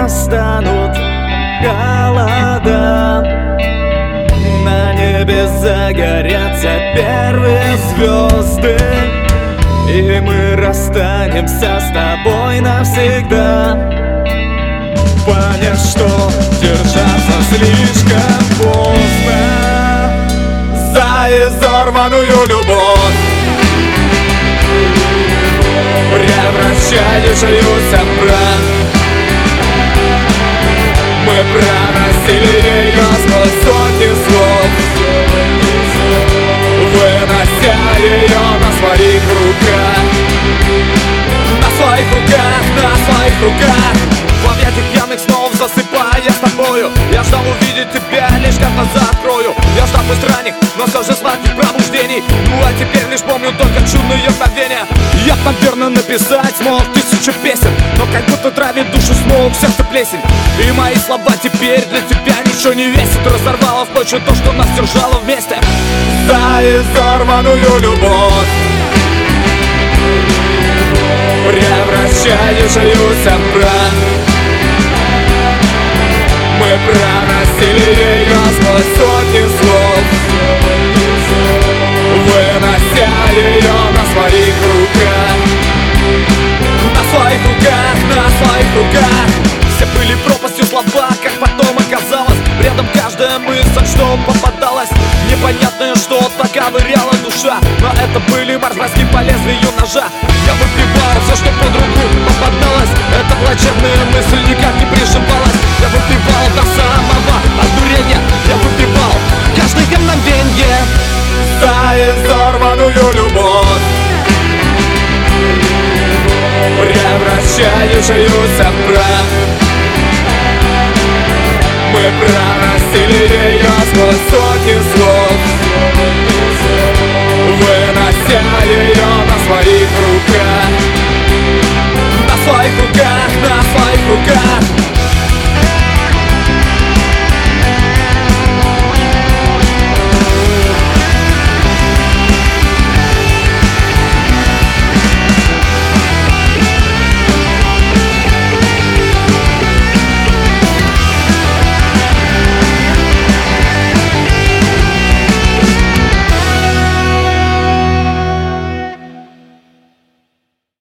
настанут холода, на небе загорятся первые звезды, и мы расстанемся с тобой навсегда. Понять, что держаться слишком поздно за изорванную любовь, превращающуюся в прах. Мы проносили ее сквозь сотни слов, вынося ее на своих руках, на своих руках, на своих руках. В объятиях пьяных снов засыпая с тобою, я ждал увидеть тебя, лишь как глаза открою. Я ждал пусть ранних, но все же сладких пробуждений. Ну а теперь лишь помню только чудные мгновения. Я б, наверное, написать смог 1000 песен, но как будто травит душу снова в сердце плесень. И мои слова теперь для тебя ничего не весит. Разорвало в клочья то, что нас держало вместе. За изорванную любовь, превращающуюся в прах. Мы проносили ее сквозь сотни слов, вынося ее на своих руках, на своих руках, на своих руках. Все были пропастью слова, как потом оказалось. Рядом каждая мысль, что попадалась, непонятное, что так ковыряла душа. Но это были морзброски по лезвию ножа. Я выпивал все, что под руку попадалось. Эта плачевная мысль никак не приживалась. Я выпивал до самого одурения. Я выпивал каждое мгновенье за изорванную любовь, превращающуюся в прах. Мы проносили ее сквозь сотни слов, вынося ее на своих руках, на своих руках.